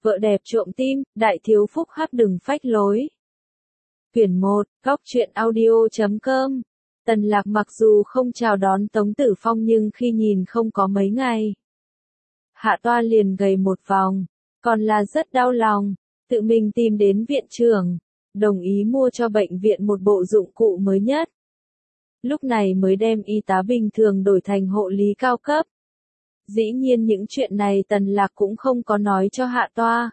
Vợ đẹp trộm tim, đại thiếu phúc hắc đừng phách lối. Quyển 1, góc truyện audio.com. Tần Lạc mặc dù không chào đón Tống Tử Phong nhưng khi nhìn không có mấy ngày, Hạ Toa liền gầy một vòng, còn là rất đau lòng, tự mình tìm đến viện trưởng, đồng ý mua cho bệnh viện một bộ dụng cụ mới nhất. Lúc này mới đem y tá bình thường đổi thành hộ lý cao cấp. Dĩ nhiên những chuyện này Tần Lạc cũng không có nói cho Hạ Toa.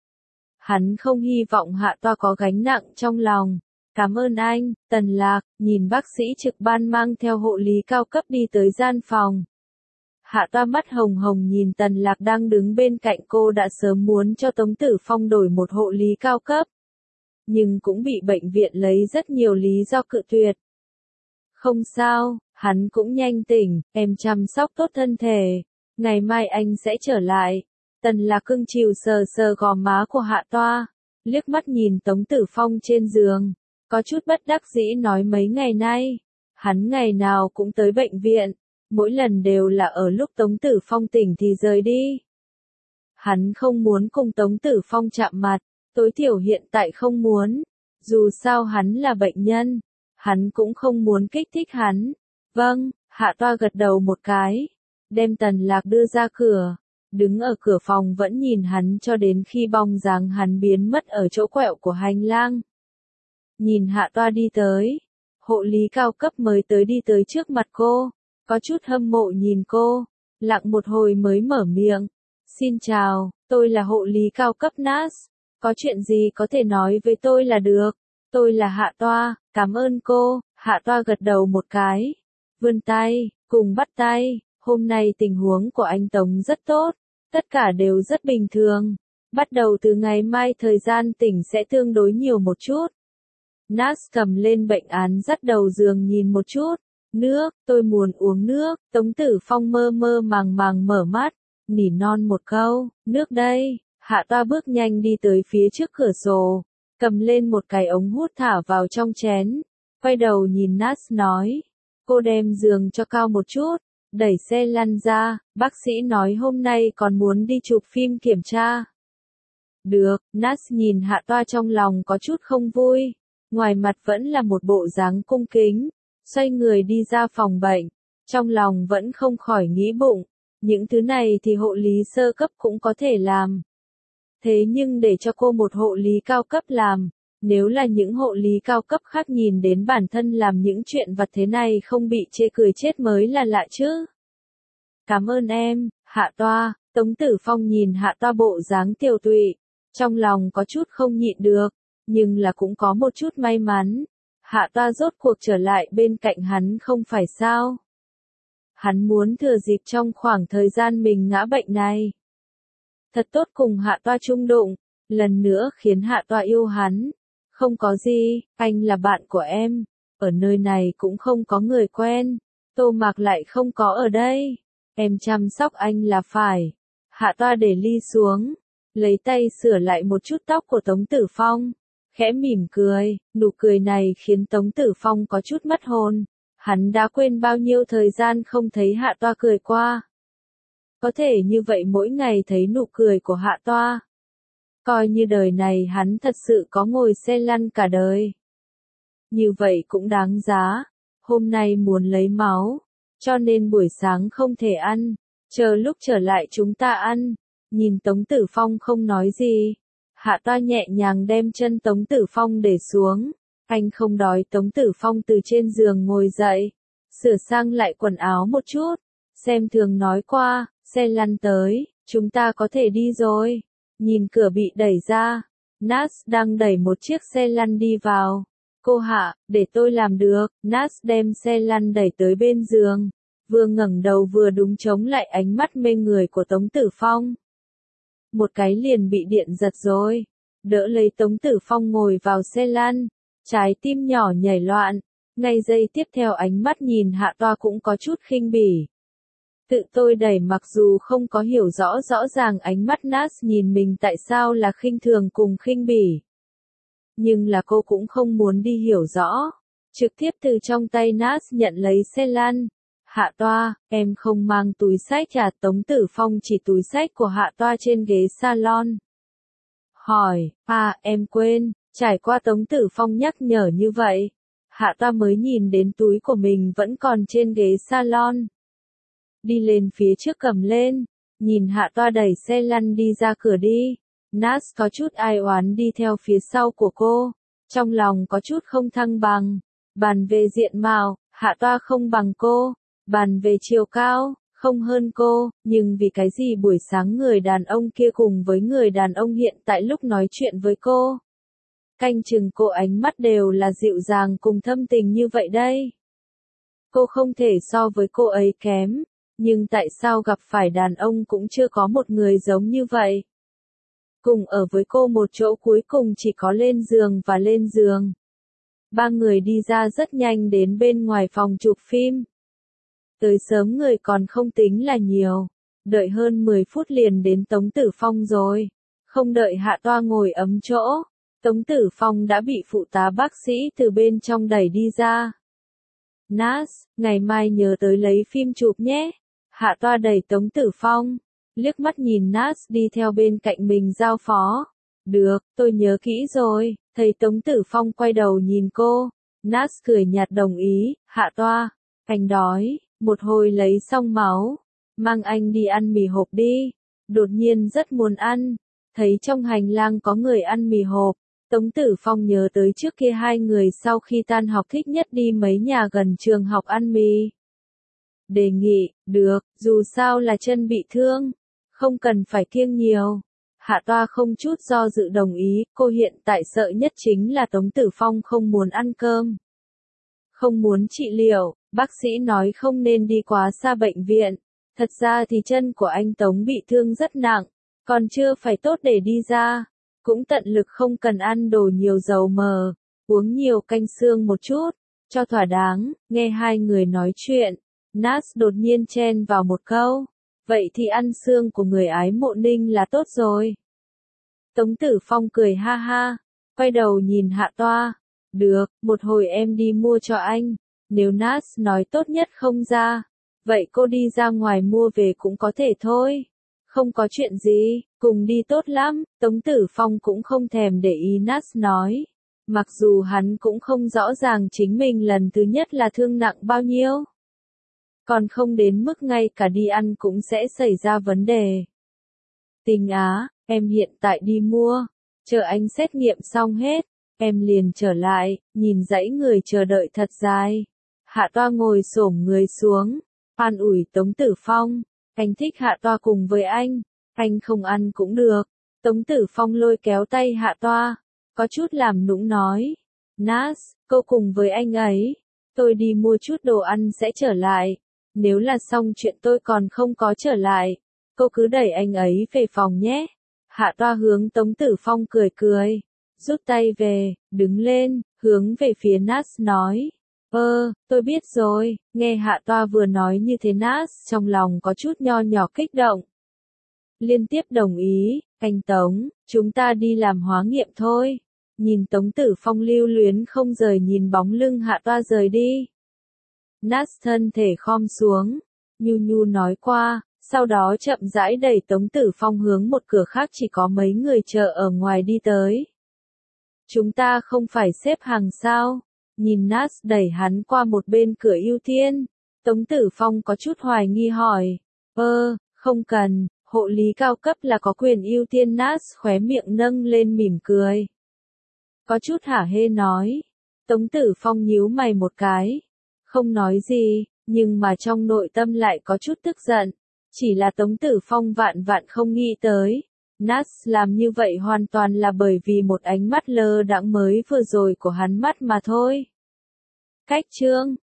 Hắn không hy vọng Hạ Toa có gánh nặng trong lòng. Cảm ơn anh, Tần Lạc, nhìn bác sĩ trực ban mang theo hộ lý cao cấp đi tới gian phòng. Hạ Toa mắt hồng hồng nhìn Tần Lạc đang đứng bên cạnh cô đã sớm muốn cho Tống Tử Phong đổi một hộ lý cao cấp. Nhưng cũng bị bệnh viện lấy rất nhiều lý do cự tuyệt. Không sao, hắn cũng nhanh tỉnh, em chăm sóc tốt thân thể. Ngày mai anh sẽ trở lại. Tần Lạc cưng chiều sờ sờ gò má của Hạ Toa, liếc mắt nhìn Tống Tử Phong trên giường, có chút bất đắc dĩ nói mấy ngày nay, hắn ngày nào cũng tới bệnh viện, mỗi lần đều là ở lúc Tống Tử Phong tỉnh thì rời đi. Hắn không muốn cùng Tống Tử Phong chạm mặt, tối thiểu hiện tại không muốn, dù sao hắn là bệnh nhân, hắn cũng không muốn kích thích hắn. Vâng, Hạ Toa gật đầu một cái, đem Tần Lạc đưa ra cửa, đứng ở cửa phòng vẫn nhìn hắn cho đến khi bóng dáng hắn biến mất ở chỗ quẹo của hành lang. Nhìn Hạ Toa đi tới, hộ lý cao cấp mới tới đi tới trước mặt cô, có chút hâm mộ nhìn cô, lặng một hồi mới mở miệng. Xin chào, tôi là hộ lý cao cấp Nas, có chuyện gì có thể nói với tôi là được, tôi là Hạ Toa, cảm ơn cô. Hạ Toa gật đầu một cái, vươn tay, cùng bắt tay. Hôm nay tình huống của anh Tống rất tốt, tất cả đều rất bình thường. Bắt đầu từ ngày mai thời gian tỉnh sẽ tương đối nhiều một chút. Nas cầm lên bệnh án dắt đầu giường nhìn một chút. Nước, tôi muốn uống nước. Tống Tử Phong mơ mơ màng màng mở mắt, nỉ non một câu, nước đây. Hạ Toa bước nhanh đi tới phía trước cửa sổ, cầm lên một cái ống hút thả vào trong chén, quay đầu nhìn Nas nói, cô đem giường cho cao một chút. Đẩy xe lăn ra, bác sĩ nói hôm nay còn muốn đi chụp phim kiểm tra. Được, Nas nhìn Hạ Toa trong lòng có chút không vui, ngoài mặt vẫn là một bộ dáng cung kính, xoay người đi ra phòng bệnh, trong lòng vẫn không khỏi nghĩ bụng, những thứ này thì hộ lý sơ cấp cũng có thể làm. Thế nhưng để cho cô một hộ lý cao cấp làm, nếu là những hộ lý cao cấp khác nhìn đến bản thân làm những chuyện vặt thế này không bị chê cười chết mới là lạ chứ. Cảm ơn em, Hạ Toa. Tống Tử Phong nhìn Hạ Toa bộ dáng tiều tụy, trong lòng có chút không nhịn được, nhưng là cũng có một chút may mắn. Hạ Toa rốt cuộc trở lại bên cạnh hắn không phải sao. Hắn muốn thừa dịp trong khoảng thời gian mình ngã bệnh này, thật tốt cùng Hạ Toa chung đụng, lần nữa khiến Hạ Toa yêu hắn. Không có gì, anh là bạn của em, ở nơi này cũng không có người quen, Tô Mạc lại không có ở đây, em chăm sóc anh là phải. Hạ Toa để ly xuống, lấy tay sửa lại một chút tóc của Tống Tử Phong, khẽ mỉm cười, nụ cười này khiến Tống Tử Phong có chút mất hồn, hắn đã quên bao nhiêu thời gian không thấy Hạ Toa cười qua. Có thể như vậy mỗi ngày thấy nụ cười của Hạ Toa, coi như đời này hắn thật sự có ngồi xe lăn cả đời. Như vậy cũng đáng giá. Hôm nay muốn lấy máu, cho nên buổi sáng không thể ăn, chờ lúc trở lại chúng ta ăn. Nhìn Tống Tử Phong không nói gì, Hạ Toa nhẹ nhàng đem chân Tống Tử Phong để xuống. Anh không đói. Tống Tử Phong từ trên giường ngồi dậy, sửa sang lại quần áo một chút, xem thường nói qua, xe lăn tới, chúng ta có thể đi rồi. Nhìn cửa bị đẩy ra, Nas đang đẩy một chiếc xe lăn đi vào. Cô Hạ, để tôi làm được. Nas đem xe lăn đẩy tới bên giường, vừa ngẩng đầu vừa đúng chống lại ánh mắt mê người của Tống Tử Phong. Một cái liền bị điện giật rồi, đỡ lấy Tống Tử Phong ngồi vào xe lăn, trái tim nhỏ nhảy loạn, ngay giây tiếp theo ánh mắt nhìn Hạ Toa cũng có chút khinh bỉ. Tự tôi đẩy mặc dù không có hiểu rõ ràng ánh mắt Nas nhìn mình tại sao là khinh thường cùng khinh bỉ. Nhưng là cô cũng không muốn đi hiểu rõ, trực tiếp từ trong tay Nas nhận lấy xe lăn. Hạ Toa, em không mang túi xách à? Tống Tử Phong chỉ túi xách của Hạ Toa trên ghế salon. hỏi, em quên, trải qua Tống Tử Phong nhắc nhở như vậy. Hạ toa mới nhìn đến túi của mình vẫn còn trên ghế salon. Đi lên phía trước cầm lên, nhìn hạ toa đẩy xe lăn đi ra cửa đi. Nas có chút ai oán đi theo phía sau của cô, trong lòng có chút không thăng bằng. Bàn về diện mạo, hạ toa không bằng cô, bàn về chiều cao, không hơn cô, nhưng vì cái gì buổi sáng người đàn ông kia cùng với người đàn ông hiện tại lúc nói chuyện với cô, canh chừng cô ánh mắt đều là dịu dàng cùng thâm tình như vậy đây. Cô không thể so với cô ấy kém, nhưng tại sao gặp phải đàn ông cũng chưa có một người giống như vậy. Cùng ở với cô một chỗ cuối cùng chỉ có lên giường và lên giường. Ba người đi ra rất nhanh đến bên ngoài phòng chụp phim. Tới sớm người còn không tính là nhiều, đợi hơn 10 phút liền đến Tống Tử Phong rồi. Không đợi hạ toa ngồi ấm chỗ, Tống Tử Phong đã bị phụ tá bác sĩ từ bên trong đẩy đi ra. Nas, ngày mai nhớ tới lấy phim chụp nhé. Hạ toa đẩy Tống Tử Phong, liếc mắt nhìn Nas đi theo bên cạnh mình giao phó. Được, tôi nhớ kỹ rồi. Thấy Tống Tử Phong quay đầu nhìn cô, Nas cười nhạt đồng ý. Hạ toa, anh đói, một hồi lấy xong máu, mang anh đi ăn mì hộp đi. Đột nhiên rất muốn ăn, thấy trong hành lang có người ăn mì hộp. Tống Tử Phong nhớ tới trước kia hai người sau khi tan học thích nhất đi mấy nhà gần trường học ăn mì. Đề nghị, được, dù sao là chân bị thương, không cần phải kiêng nhiều. Hạ toa không chút do dự đồng ý, cô hiện tại sợ nhất chính là Tống Tử Phong không muốn ăn cơm. Không muốn trị liệu, bác sĩ nói không nên đi quá xa bệnh viện. Thật ra thì chân của anh Tống bị thương rất nặng, còn chưa phải tốt để đi ra. Cũng tận lực không cần ăn đồ nhiều dầu mỡ, uống nhiều canh xương một chút, cho thỏa đáng. Nghe hai người nói chuyện, Nas đột nhiên chen vào một câu, vậy thì ăn xương của người ái mộ Ninh là tốt rồi. Tống Tử Phong cười ha ha, quay đầu nhìn hạ toa, được, một hồi em đi mua cho anh, nếu Nas nói tốt nhất không ra, vậy cô đi ra ngoài mua về cũng có thể thôi. Không có chuyện gì, cùng đi tốt lắm. Tống Tử Phong cũng không thèm để ý Nas nói. Mặc dù hắn cũng không rõ ràng chính mình lần thứ nhất là thương nặng bao nhiêu. Còn không đến mức ngay cả đi ăn cũng sẽ xảy ra vấn đề. Tình á, em hiện tại đi mua, chờ anh xét nghiệm xong hết, em liền trở lại, nhìn dãy người chờ đợi thật dài. Hạ toa ngồi xổm người xuống, an ủi Tống Tử Phong. Anh thích hạ toa cùng với anh không ăn cũng được. Tống Tử Phong lôi kéo tay hạ toa, có chút làm nũng nói. Nas, cô cùng với anh ấy, tôi đi mua chút đồ ăn sẽ trở lại. Nếu là xong chuyện tôi còn không có trở lại, cô cứ đẩy anh ấy về phòng nhé. Hạ toa hướng Tống Tử Phong cười cười, rút tay về, đứng lên, hướng về phía Nas nói. Tôi biết rồi. Nghe hạ toa vừa nói như thế Nas trong lòng có chút nho nhỏ kích động. Liên tiếp đồng ý, anh Tống, chúng ta đi làm hóa nghiệm thôi. Nhìn Tống Tử Phong lưu luyến không rời nhìn bóng lưng hạ toa rời đi. Nas thân thể khom xuống, nhu nhu nói qua, sau đó chậm rãi đẩy Tống Tử Phong hướng một cửa khác chỉ có mấy người chờ ở ngoài đi tới. Chúng ta không phải xếp hàng sao? Nhìn Nas đẩy hắn qua một bên cửa ưu tiên, Tống Tử Phong có chút hoài nghi hỏi. Không cần, hộ lý cao cấp là có quyền ưu tiên. Nas khóe miệng nâng lên mỉm cười. Có chút hả hê nói. Tống Tử Phong nhíu mày một cái. Không nói gì, nhưng mà trong nội tâm lại có chút tức giận. Chỉ là Tống Tử Phong vạn vạn không nghĩ tới. Nas làm như vậy hoàn toàn là bởi vì một ánh mắt lơ đãng mới vừa rồi của hắn mắt mà thôi. Cách chương